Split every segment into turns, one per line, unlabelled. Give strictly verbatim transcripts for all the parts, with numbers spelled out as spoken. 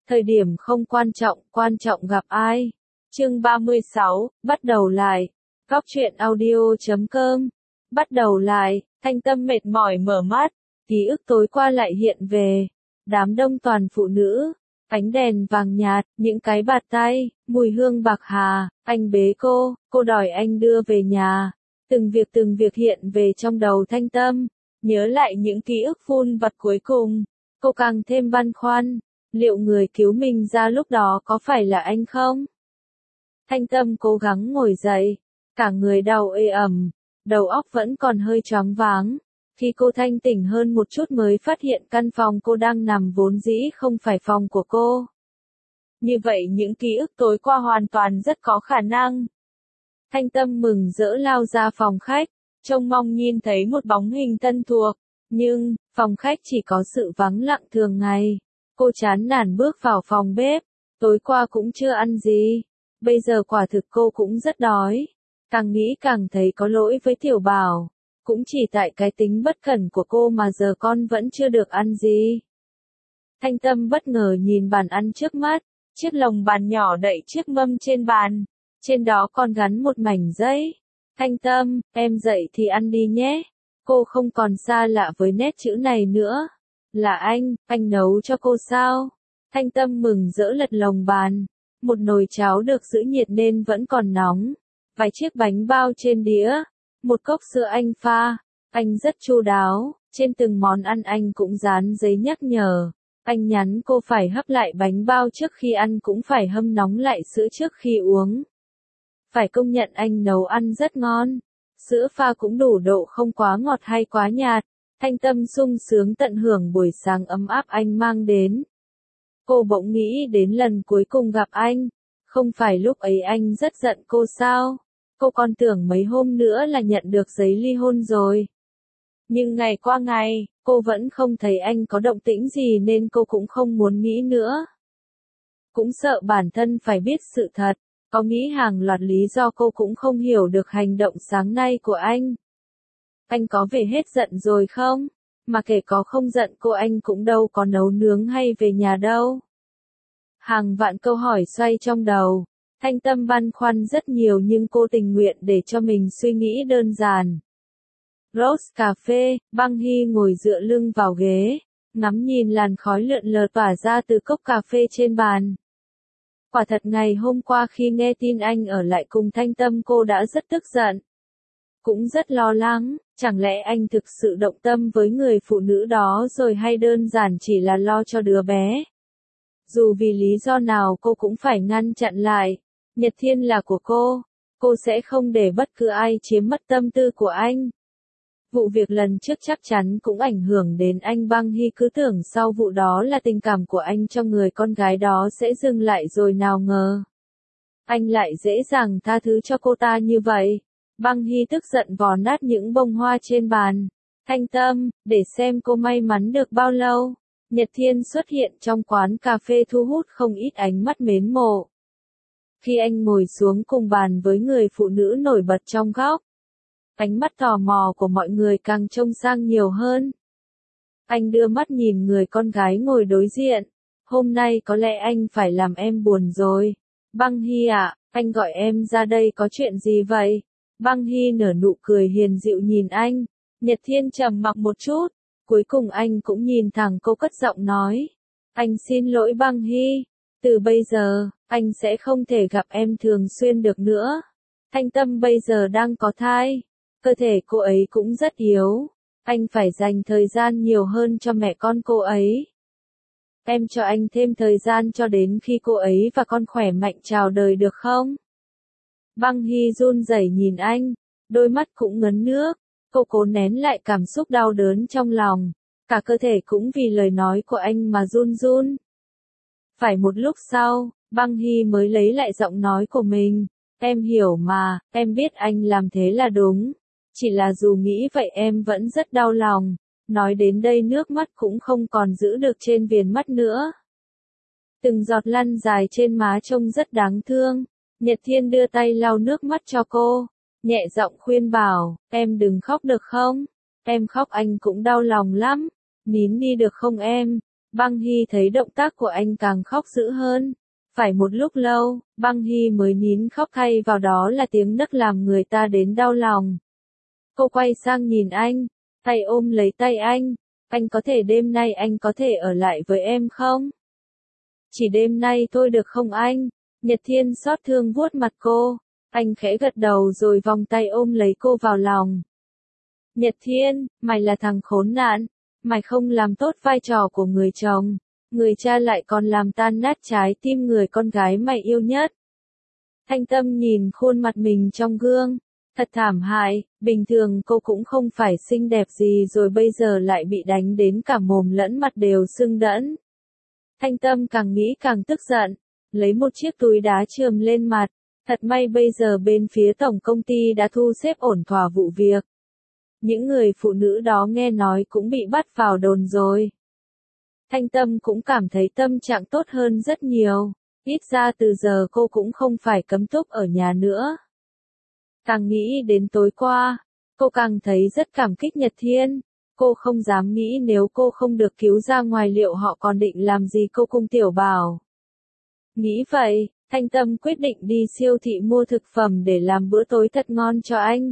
Thời điểm không quan trọng, quan trọng gặp ai. Chương ba mươi sáu, bắt đầu lại. Góc truyện audio chấm com. Bắt đầu lại, Thanh Tâm mệt mỏi mở mắt, ký ức tối qua lại hiện về. Đám đông toàn phụ nữ, ánh đèn vàng nhạt, những cái bạt tay, mùi hương bạc hà, anh bế cô, cô đòi anh đưa về nhà. Từng việc từng việc hiện về trong đầu Thanh Tâm, nhớ lại những ký ức vun vặt cuối cùng, cô càng thêm băn khoăn, liệu người cứu mình ra lúc đó có phải là anh không? Thanh Tâm cố gắng ngồi dậy, cả người đau ê ẩm, đầu óc vẫn còn hơi choáng váng. Khi cô thanh tỉnh hơn một chút mới phát hiện căn phòng cô đang nằm vốn dĩ không phải phòng của cô. Như vậy những ký ức tối qua hoàn toàn rất có khả năng. Thanh Tâm mừng rỡ lao ra phòng khách, trông mong nhìn thấy một bóng hình thân thuộc, nhưng, phòng khách chỉ có sự vắng lặng thường ngày. Cô chán nản bước vào phòng bếp, tối qua cũng chưa ăn gì, bây giờ quả thực cô cũng rất đói. Càng nghĩ càng thấy có lỗi với Tiểu Bảo, cũng chỉ tại cái tính bất cẩn của cô mà giờ con vẫn chưa được ăn gì. Thanh Tâm bất ngờ nhìn bàn ăn trước mắt, chiếc lồng bàn nhỏ đậy chiếc mâm trên bàn, trên đó còn gắn một mảnh giấy. Thanh Tâm, em dậy thì ăn đi nhé. Cô không còn xa lạ với nét chữ này nữa. Là anh, anh nấu cho cô sao? Thanh Tâm mừng rỡ lật lồng bàn. Một nồi cháo được giữ nhiệt nên vẫn còn nóng. Vài chiếc bánh bao trên đĩa. Một cốc sữa anh pha. Anh rất chu đáo. Trên từng món ăn anh cũng dán giấy nhắc nhở. Anh nhắn cô phải hấp lại bánh bao trước khi ăn cũng phải hâm nóng lại sữa trước khi uống. Phải công nhận anh nấu ăn rất ngon. Sữa pha cũng đủ độ, không quá ngọt hay quá nhạt. Thanh Tâm sung sướng tận hưởng buổi sáng ấm áp anh mang đến. Cô bỗng nghĩ đến lần cuối cùng gặp anh. Không phải lúc ấy anh rất giận cô sao? Cô còn tưởng mấy hôm nữa là nhận được giấy ly hôn rồi. Nhưng ngày qua ngày, cô vẫn không thấy anh có động tĩnh gì nên cô cũng không muốn nghĩ nữa. Cũng sợ bản thân phải biết sự thật. Có nghĩ hàng loạt lý do cô cũng không hiểu được hành động sáng nay của anh. Anh có về hết giận rồi không? Mà kể có không giận cô anh cũng đâu có nấu nướng hay về nhà đâu. Hàng vạn câu hỏi xoay trong đầu. Thanh Tâm băn khoăn rất nhiều nhưng cô tình nguyện để cho mình suy nghĩ đơn giản. Rose cà phê, Băng Hy ngồi dựa lưng vào ghế, ngắm nhìn làn khói lượn lờ tỏa ra từ cốc cà phê trên bàn. Quả thật ngày hôm qua khi nghe tin anh ở lại cùng Thanh Tâm cô đã rất tức giận. Cũng rất lo lắng, chẳng lẽ anh thực sự động tâm với người phụ nữ đó rồi hay đơn giản chỉ là lo cho đứa bé. Dù vì lý do nào cô cũng phải ngăn chặn lại. Nhật Thiên là của cô, cô sẽ không để bất cứ ai chiếm mất tâm tư của anh. Vụ việc lần trước chắc chắn cũng ảnh hưởng đến anh. Băng Hy cứ tưởng sau vụ đó là tình cảm của anh cho người con gái đó sẽ dừng lại rồi nào ngờ. Anh lại dễ dàng tha thứ cho cô ta như vậy. Băng Hy tức giận vò nát những bông hoa trên bàn. Thanh Tâm, để xem cô may mắn được bao lâu. Nhật Thiên xuất hiện trong quán cà phê thu hút không ít ánh mắt mến mộ. Khi anh ngồi xuống cùng bàn với người phụ nữ nổi bật trong góc, ánh mắt tò mò của mọi người càng trông sang nhiều hơn. Anh đưa mắt nhìn người con gái ngồi đối diện. Hôm nay có lẽ anh phải làm em buồn rồi. Băng Hy ạ, anh gọi em ra đây có chuyện gì vậy? Băng Hy nở nụ cười hiền dịu nhìn anh. Nhật Thiên trầm mặc một chút. Cuối cùng anh cũng nhìn thẳng cô cất giọng nói. Anh xin lỗi Băng Hy. Từ bây giờ, anh sẽ không thể gặp em thường xuyên được nữa. Thanh Tâm bây giờ đang có thai. Cơ thể cô ấy cũng rất yếu. Anh phải dành thời gian nhiều hơn cho mẹ con cô ấy. Em cho anh thêm thời gian cho đến khi cô ấy và con khỏe mạnh chào đời được không? Băng Hy run rẩy nhìn anh, đôi mắt cũng ngấn nước. Cô cố nén lại cảm xúc đau đớn trong lòng. Cả cơ thể cũng vì lời nói của anh mà run run. Phải một lúc sau, Băng Hy mới lấy lại giọng nói của mình. Em hiểu mà, em biết anh làm thế là đúng. Chỉ là dù nghĩ vậy em vẫn rất đau lòng. Nói đến đây nước mắt cũng không còn giữ được trên viền mắt nữa. Từng giọt lăn dài trên má trông rất đáng thương. Nhật Thiên đưa tay lau nước mắt cho cô. Nhẹ giọng khuyên bảo, em đừng khóc được không? Em khóc anh cũng đau lòng lắm. Nín đi được không em? Băng Hy thấy động tác của anh càng khóc dữ hơn. Phải một lúc lâu, Băng Hy mới nín khóc, thay vào đó là tiếng nấc làm người ta đến đau lòng. Cô quay sang nhìn anh, tay ôm lấy tay anh. Anh có thể đêm nay anh có thể ở lại với em không? Chỉ đêm nay thôi được không anh? Nhật Thiên xót thương vuốt mặt cô. Anh khẽ gật đầu rồi vòng tay ôm lấy cô vào lòng. Nhật Thiên, mày là thằng khốn nạn. Mày không làm tốt vai trò của người chồng. Người cha lại còn làm tan nát trái tim người con gái mày yêu nhất. Thanh Tâm nhìn khuôn mặt mình trong gương. Thật thảm hại, bình thường cô cũng không phải xinh đẹp gì rồi bây giờ lại bị đánh đến cả mồm lẫn mặt đều sưng đẫm. Thanh Tâm càng nghĩ càng tức giận, lấy một chiếc túi đá chườm lên mặt. Thật may bây giờ bên phía tổng công ty đã thu xếp ổn thỏa vụ việc. Những người phụ nữ đó nghe nói cũng bị bắt vào đồn rồi. Thanh Tâm cũng cảm thấy tâm trạng tốt hơn rất nhiều, ít ra từ giờ cô cũng không phải cấm túc ở nhà nữa. Càng nghĩ đến tối qua, cô càng thấy rất cảm kích Nhật Thiên. Cô không dám nghĩ nếu cô không được cứu ra ngoài liệu họ còn định làm gì cô cùng Tiểu Bảo. Nghĩ vậy, Thanh Tâm quyết định đi siêu thị mua thực phẩm để làm bữa tối thật ngon cho anh.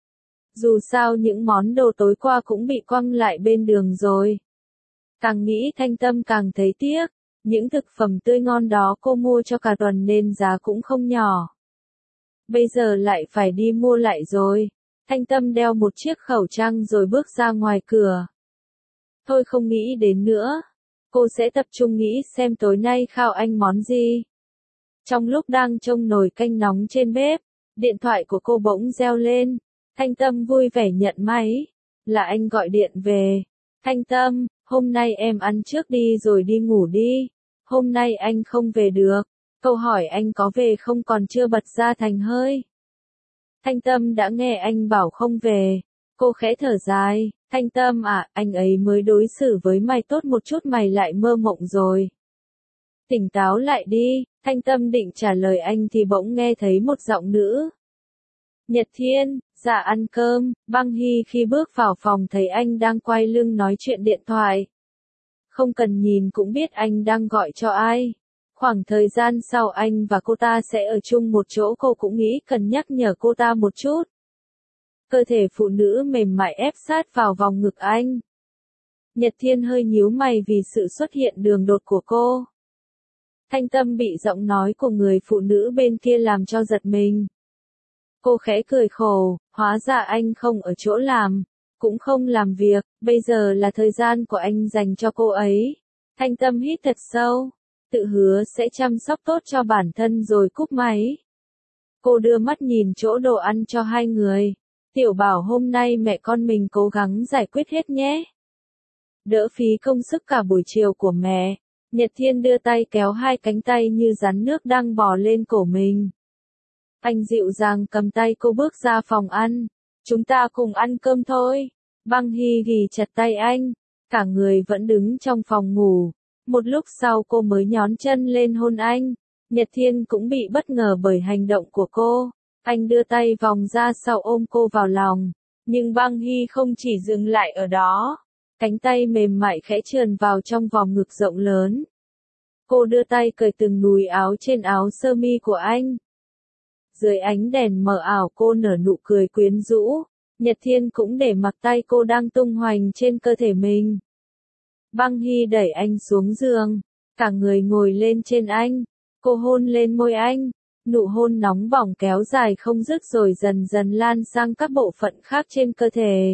Dù sao những món đồ tối qua cũng bị quăng lại bên đường rồi. Càng nghĩ Thanh Tâm càng thấy tiếc, những thực phẩm tươi ngon đó cô mua cho cả tuần nên giá cũng không nhỏ. Bây giờ lại phải đi mua lại rồi. Thanh Tâm đeo một chiếc khẩu trang rồi bước ra ngoài cửa. Thôi không nghĩ đến nữa. Cô sẽ tập trung nghĩ xem tối nay khao anh món gì. Trong lúc đang trông nồi canh nóng trên bếp, điện thoại của cô bỗng reo lên. Thanh Tâm vui vẻ nhận máy. Là anh gọi điện về. Thanh Tâm, hôm nay em ăn trước đi rồi đi ngủ đi. Hôm nay anh không về được. Câu hỏi anh có về không còn chưa bật ra thành hơi. Thanh Tâm đã nghe anh bảo không về. Cô khẽ thở dài. Thanh Tâm à, anh ấy mới đối xử với mày tốt một chút mày lại mơ mộng rồi. Tỉnh táo lại đi. Thanh Tâm định trả lời anh thì bỗng nghe thấy một giọng nữ. Nhật Thiên, dạ ăn cơm. Băng Hy khi bước vào phòng thấy anh đang quay lưng nói chuyện điện thoại. Không cần nhìn cũng biết anh đang gọi cho ai. Khoảng thời gian sau anh và cô ta sẽ ở chung một chỗ cô cũng nghĩ cần nhắc nhở cô ta một chút. Cơ thể phụ nữ mềm mại ép sát vào vòng ngực anh. Nhật Thiên hơi nhíu mày vì sự xuất hiện đường đột của cô. Thanh Tâm bị giọng nói của người phụ nữ bên kia làm cho giật mình. Cô khẽ cười khổ, hóa ra anh không ở chỗ làm, cũng không làm việc, bây giờ là thời gian của anh dành cho cô ấy. Thanh Tâm hít thật sâu, tự hứa sẽ chăm sóc tốt cho bản thân rồi cúp máy. Cô đưa mắt nhìn chỗ đồ ăn cho hai người. Tiểu Bảo hôm nay mẹ con mình cố gắng giải quyết hết nhé. Đỡ phí công sức cả buổi chiều của mẹ. Nhật Thiên đưa tay kéo hai cánh tay như rắn nước đang bò lên cổ mình. Anh dịu dàng cầm tay cô bước ra phòng ăn. Chúng ta cùng ăn cơm thôi. Băng Hy ghì chặt tay anh. Cả người vẫn đứng trong phòng ngủ. Một lúc sau cô mới nhón chân lên hôn anh. Nhật Thiên cũng bị bất ngờ bởi hành động của cô. Anh đưa tay vòng ra sau ôm cô vào lòng. Nhưng Băng Hy không chỉ dừng lại ở đó. Cánh tay mềm mại khẽ trườn vào trong vòng ngực rộng lớn. Cô đưa tay cởi từng núi áo trên áo sơ mi của anh. Dưới ánh đèn mờ ảo cô nở nụ cười quyến rũ. Nhật Thiên cũng để mặc tay cô đang tung hoành trên cơ thể mình. Băng Hy đẩy anh xuống giường. Cả người ngồi lên trên anh. Cô hôn lên môi anh. Nụ hôn nóng bỏng kéo dài không dứt rồi dần dần lan sang các bộ phận khác trên cơ thể.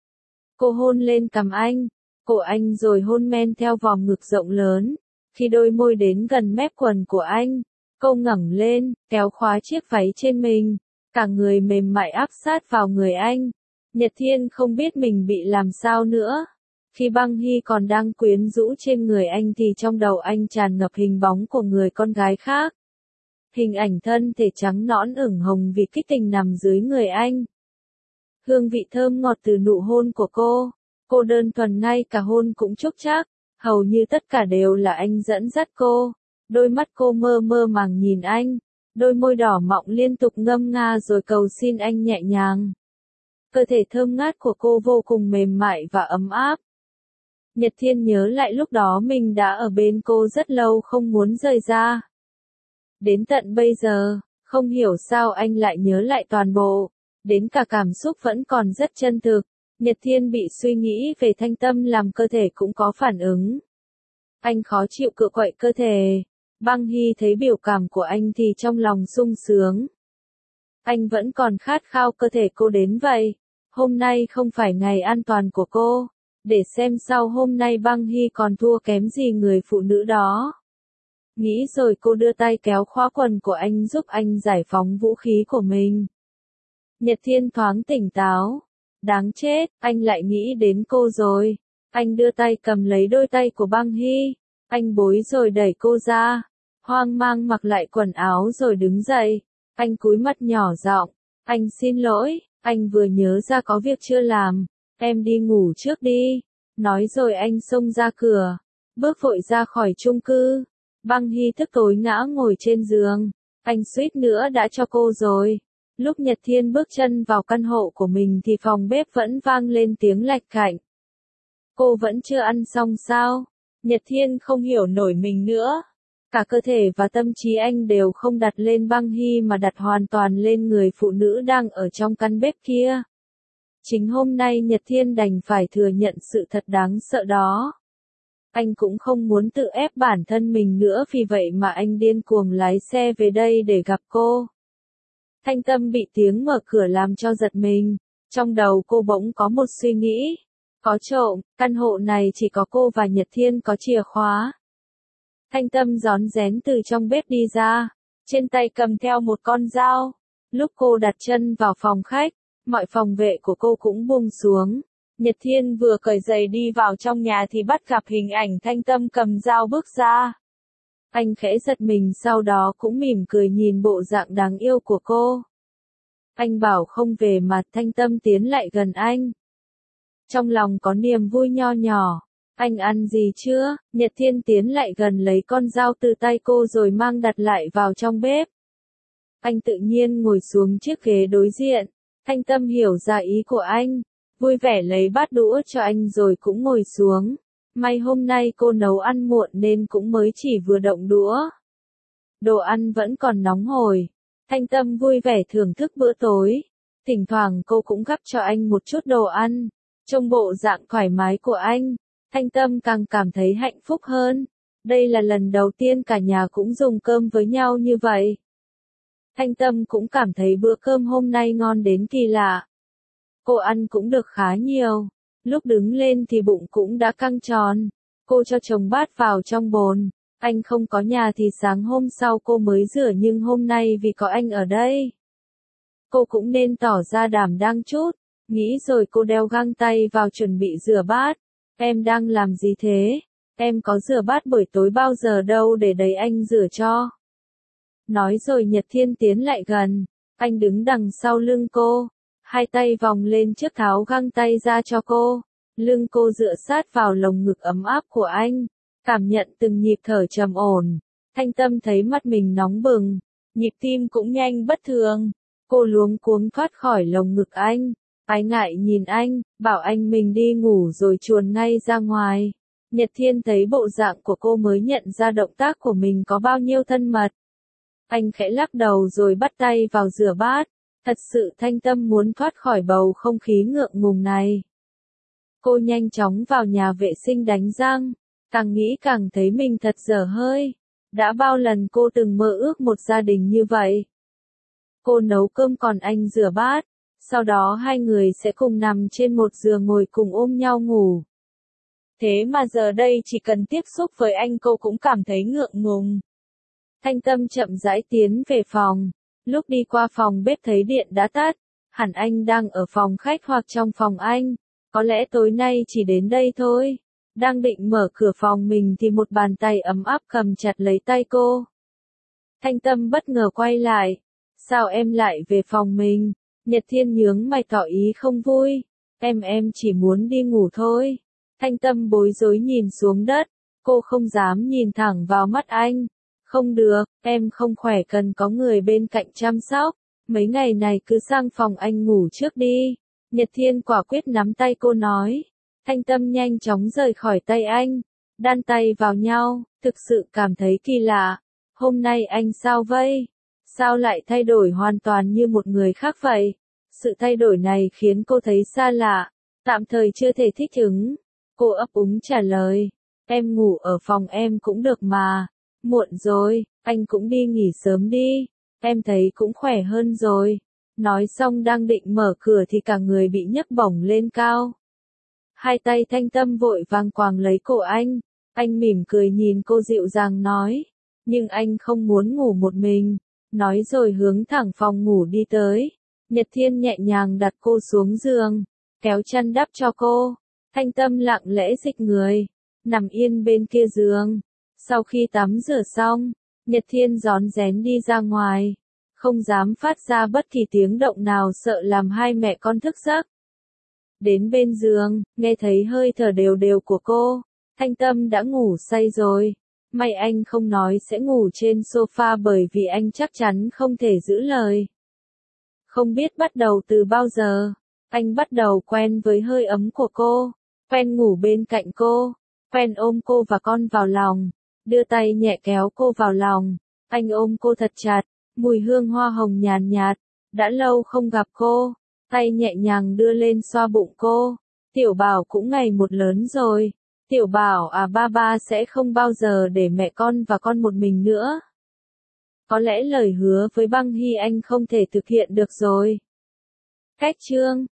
Cô hôn lên cằm anh, cổ anh rồi hôn men theo vòng ngực rộng lớn. Khi đôi môi đến gần mép quần của anh, cô ngẩng lên, kéo khóa chiếc váy trên mình. Cả người mềm mại áp sát vào người anh. Nhật Thiên không biết mình bị làm sao nữa. Khi Băng Hy còn đang quyến rũ trên người anh thì trong đầu anh tràn ngập hình bóng của người con gái khác. Hình ảnh thân thể trắng nõn ửng hồng vì kích tình nằm dưới người anh. Hương vị thơm ngọt từ nụ hôn của cô. Cô đơn thuần ngay cả hôn cũng chúc chắc. Hầu như tất cả đều là anh dẫn dắt cô. Đôi mắt cô mơ mơ màng nhìn anh. Đôi môi đỏ mọng liên tục ngâm nga rồi cầu xin anh nhẹ nhàng. Cơ thể thơm ngát của cô vô cùng mềm mại và ấm áp. Nhật Thiên nhớ lại lúc đó mình đã ở bên cô rất lâu không muốn rời ra. Đến tận bây giờ, không hiểu sao anh lại nhớ lại toàn bộ, đến cả cảm xúc vẫn còn rất chân thực. Nhật Thiên bị suy nghĩ về Thanh Tâm làm cơ thể cũng có phản ứng. Anh khó chịu cựa quậy cơ thể. Băng Hy thấy biểu cảm của anh thì trong lòng sung sướng. Anh vẫn còn khát khao cơ thể cô đến vậy. Hôm nay không phải ngày an toàn của cô. Để xem sau hôm nay Băng Hy còn thua kém gì người phụ nữ đó. Nghĩ rồi cô đưa tay kéo khóa quần của anh giúp anh giải phóng vũ khí của mình. Nhật Thiên thoáng tỉnh táo. Đáng chết, anh lại nghĩ đến cô rồi. Anh đưa tay cầm lấy đôi tay của Băng Hy. Anh bối rồi đẩy cô ra. Hoang mang mặc lại quần áo rồi đứng dậy. Anh cúi mặt nhỏ giọng. Anh xin lỗi, anh vừa nhớ ra có việc chưa làm. Em đi ngủ trước đi. Nói rồi anh xông ra cửa. Bước vội ra khỏi chung cư. Băng Hy thức tối ngã ngồi trên giường. Anh suýt nữa đã cho cô rồi. Lúc Nhật Thiên bước chân vào căn hộ của mình thì phòng bếp vẫn vang lên tiếng lạch cạnh. Cô vẫn chưa ăn xong sao? Nhật Thiên không hiểu nổi mình nữa. Cả cơ thể và tâm trí anh đều không đặt lên Băng Hy mà đặt hoàn toàn lên người phụ nữ đang ở trong căn bếp kia. Chính hôm nay Nhật Thiên đành phải thừa nhận sự thật đáng sợ đó. Anh cũng không muốn tự ép bản thân mình nữa, vì vậy mà anh điên cuồng lái xe về đây để gặp cô. Thanh Tâm bị tiếng mở cửa làm cho giật mình. Trong đầu cô bỗng có một suy nghĩ. Có trộm, căn hộ này chỉ có cô và Nhật Thiên có chìa khóa. Thanh Tâm rón rén từ trong bếp đi ra. Trên tay cầm theo một con dao. Lúc cô đặt chân vào phòng khách, mọi phòng vệ của cô cũng buông xuống. Nhật Thiên vừa cởi giày đi vào trong nhà thì bắt gặp hình ảnh Thanh Tâm cầm dao bước ra. Anh khẽ giật mình, sau đó cũng mỉm cười nhìn bộ dạng đáng yêu của cô. Anh bảo không về mà Thanh Tâm tiến lại gần anh. Trong lòng có niềm vui nho nhỏ. Anh ăn gì chưa? Nhật Thiên tiến lại gần lấy con dao từ tay cô rồi mang đặt lại vào trong bếp. Anh tự nhiên ngồi xuống chiếc ghế đối diện. Thanh Tâm hiểu ra ý của anh. Vui vẻ lấy bát đũa cho anh rồi cũng ngồi xuống. May hôm nay cô nấu ăn muộn nên cũng mới chỉ vừa động đũa. Đồ ăn vẫn còn nóng hổi. Thanh Tâm vui vẻ thưởng thức bữa tối. Thỉnh thoảng cô cũng gắp cho anh một chút đồ ăn. Trong bộ dạng thoải mái của anh, Thanh Tâm càng cảm thấy hạnh phúc hơn. Đây là lần đầu tiên cả nhà cũng dùng cơm với nhau như vậy. Thanh Tâm cũng cảm thấy bữa cơm hôm nay ngon đến kỳ lạ. Cô ăn cũng được khá nhiều. Lúc đứng lên thì bụng cũng đã căng tròn. Cô cho chồng bát vào trong bồn. Anh không có nhà thì sáng hôm sau cô mới rửa, nhưng hôm nay vì có anh ở đây, cô cũng nên tỏ ra đảm đang chút. Nghĩ rồi cô đeo găng tay vào chuẩn bị rửa bát. Em đang làm gì thế? Em có rửa bát buổi tối bao giờ đâu, để đấy anh rửa cho. Nói rồi Nhật Thiên tiến lại gần. Anh đứng đằng sau lưng cô. Hai tay vòng lên trước tháo găng tay ra cho cô. Lưng cô dựa sát vào lồng ngực ấm áp của anh. Cảm nhận từng nhịp thở trầm ổn. Thanh Tâm thấy mắt mình nóng bừng. Nhịp tim cũng nhanh bất thường. Cô luống cuống thoát khỏi lồng ngực anh. Ái ngại nhìn anh, bảo anh mình đi ngủ rồi chuồn ngay ra ngoài. Nhật Thiên thấy bộ dạng của cô mới nhận ra động tác của mình có bao nhiêu thân mật. Anh khẽ lắc đầu rồi bắt tay vào rửa bát. Thật sự Thanh Tâm muốn thoát khỏi bầu không khí ngượng ngùng này. Cô nhanh chóng vào nhà vệ sinh đánh răng. Càng nghĩ càng thấy mình thật dở hơi. Đã bao lần cô từng mơ ước một gia đình như vậy. Cô nấu cơm còn anh rửa bát. Sau đó hai người sẽ cùng nằm trên một giường ngồi cùng ôm nhau ngủ. Thế mà giờ đây chỉ cần tiếp xúc với anh cô cũng cảm thấy ngượng ngùng. Thanh Tâm chậm rãi tiến về phòng. Lúc đi qua phòng bếp thấy điện đã tắt. Hẳn anh đang ở phòng khách hoặc trong phòng anh. Có lẽ tối nay chỉ đến đây thôi. Đang định mở cửa phòng mình thì một bàn tay ấm áp cầm chặt lấy tay cô. Thanh Tâm bất ngờ quay lại. Sao em lại về phòng mình? Nhật Thiên nhướng mày tỏ ý không vui. Em em chỉ muốn đi ngủ thôi. Thanh Tâm bối rối nhìn xuống đất. Cô không dám nhìn thẳng vào mắt anh. Không được, em không khỏe, cần có người bên cạnh chăm sóc. Mấy ngày này cứ sang phòng anh ngủ trước đi. Nhật Thiên quả quyết nắm tay cô nói. Thanh Tâm nhanh chóng rời khỏi tay anh, đan tay vào nhau, thực sự cảm thấy kỳ lạ. Hôm nay anh sao vậy? Sao lại thay đổi hoàn toàn như một người khác vậy? Sự thay đổi này khiến cô thấy xa lạ, tạm thời chưa thể thích ứng. Cô ấp úng trả lời, em ngủ ở phòng em cũng được mà. Muộn rồi, anh cũng đi nghỉ sớm đi, em thấy cũng khỏe hơn rồi. Nói xong đang định mở cửa thì cả người bị nhấc bổng lên cao. Hai tay Thanh Tâm vội vàng quàng lấy cổ anh, anh mỉm cười nhìn cô dịu dàng nói, nhưng anh không muốn ngủ một mình, nói rồi hướng thẳng phòng ngủ đi tới. Nhật Thiên nhẹ nhàng đặt cô xuống giường, kéo chăn đắp cho cô. Thanh Tâm lặng lẽ dịch người, nằm yên bên kia giường. Sau khi tắm rửa xong, Nhật Thiên rón rén đi ra ngoài, không dám phát ra bất kỳ tiếng động nào sợ làm hai mẹ con thức giấc. Đến bên giường, nghe thấy hơi thở đều đều của cô, Thanh Tâm đã ngủ say rồi. May anh không nói sẽ ngủ trên sofa bởi vì anh chắc chắn không thể giữ lời. Không biết bắt đầu từ bao giờ, anh bắt đầu quen với hơi ấm của cô, quen ngủ bên cạnh cô, quen ôm cô và con vào lòng, đưa tay nhẹ kéo cô vào lòng. Anh ôm cô thật chặt, mùi hương hoa hồng nhàn nhạt, đã lâu không gặp cô, tay nhẹ nhàng đưa lên xoa bụng cô. Tiểu Bảo cũng ngày một lớn rồi. Tiểu Bảo à, ba ba sẽ không bao giờ để mẹ con và con một mình nữa. Có lẽ lời hứa với Băng Hy anh không thể thực hiện được rồi. Cách chương